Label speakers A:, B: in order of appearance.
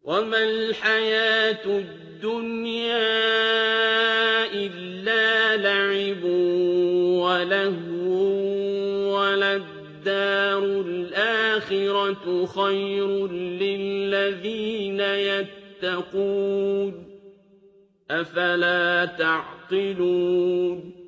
A: وَمَا الْحَيَاةُ الدُّنْيَا إِلَّا لَعِبٌ وَلَهْوٌ ۖ وَلَلدَّارُ الْآخِرَةُ خَيْرٌ لِّلَّذِينَ يَتَّقُونَ ۗ أَفَلَا تَعْقِلُونَ